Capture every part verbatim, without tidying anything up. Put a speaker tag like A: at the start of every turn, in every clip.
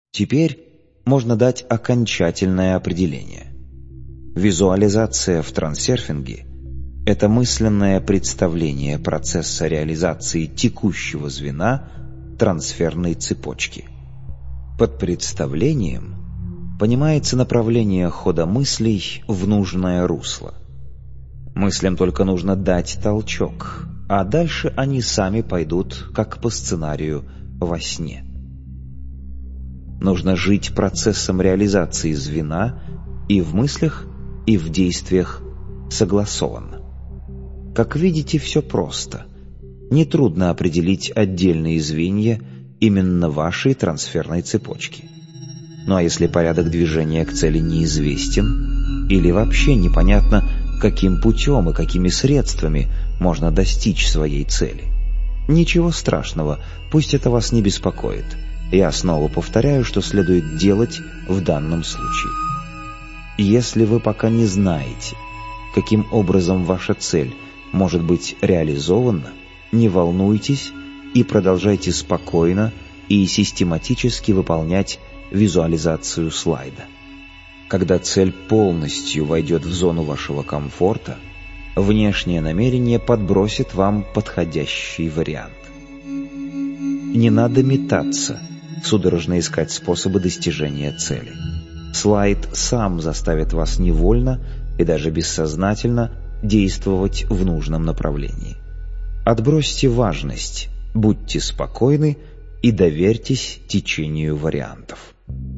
A: Теперь можно дать окончательное определение. Визуализация в трансерфинге – это мысленное представление процесса реализации текущего звена трансферной цепочки. Под представлением понимается направление хода мыслей в нужное русло. Мыслям только нужно дать толчок, а дальше они сами пойдут, как по сценарию, во сне. Нужно жить процессом реализации звена и в мыслях, и в действиях согласованно. Как видите, все просто. Нетрудно определить отдельные звенья именно вашей трансферной цепочки. Ну а если порядок движения к цели неизвестен, или вообще непонятно, каким путем и какими средствами можно достичь своей цели, ничего страшного, пусть это вас не беспокоит. Я снова повторяю, что следует делать в данном случае. Если вы пока не знаете, каким образом ваша цель может быть реализована, не волнуйтесь и продолжайте спокойно и систематически выполнять визуализацию слайда. Когда цель полностью войдет в зону вашего комфорта, внешнее намерение подбросит вам подходящий вариант. Не надо метаться, судорожно искать способы достижения цели. Слайд сам заставит вас невольно и даже бессознательно действовать в нужном направлении. Отбросьте важность, будьте спокойны и доверьтесь течению вариантов.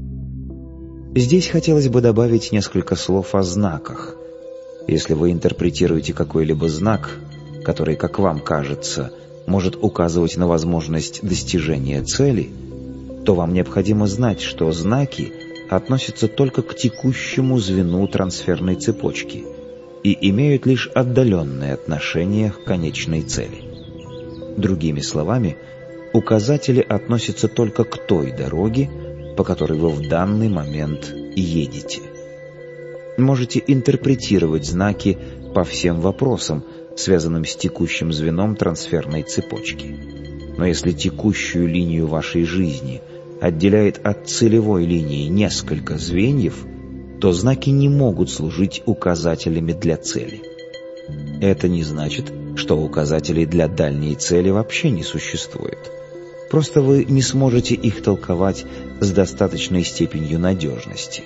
A: Здесь хотелось бы добавить несколько слов о знаках. Если вы интерпретируете какой-либо знак, который, как вам кажется, может указывать на возможность достижения цели, то вам необходимо знать, что знаки относятся только к текущему звену трансферной цепочки и имеют лишь отдаленное отношение к конечной цели. Другими словами, указатели относятся только к той дороге, по которой вы в данный момент едете. Можете интерпретировать знаки по всем вопросам, связанным с текущим звеном трансферной цепочки. Но если текущую линию вашей жизни отделяет от целевой линии несколько звеньев, то знаки не могут служить указателями для цели. Это не значит, что указателей для дальней цели вообще не существует. Просто вы не сможете их толковать с достаточной степенью надежности.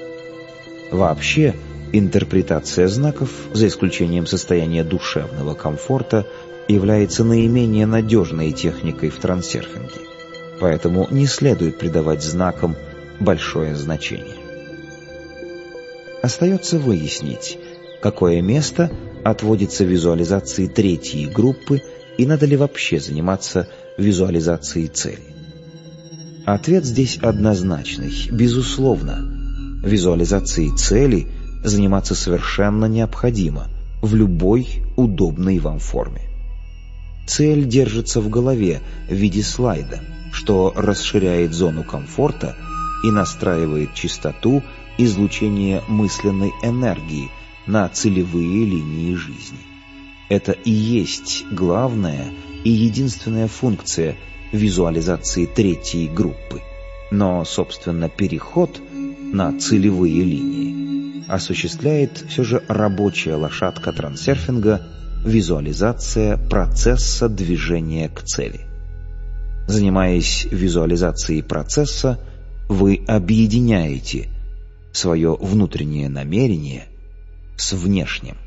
A: Вообще, интерпретация знаков, за исключением состояния душевного комфорта, является наименее надежной техникой в трансерфинге. Поэтому не следует придавать знакам большое значение. Остается выяснить, какое место отводится визуализации третьей группы и надо ли вообще заниматься визуализацией цели. Ответ здесь однозначный. Безусловно, визуализацией цели заниматься совершенно необходимо в любой удобной вам форме. Цель держится в голове в виде слайда, что расширяет зону комфорта и настраивает частоту излучения мысленной энергии на целевые линии жизни. Это и есть главная и единственная функция визуализации третьей группы. Но, собственно, переход на целевые линии осуществляет все же рабочая лошадка трансерфинга — визуализация процесса движения к цели. Занимаясь визуализацией процесса, вы объединяете свое внутреннее намерение с внешним.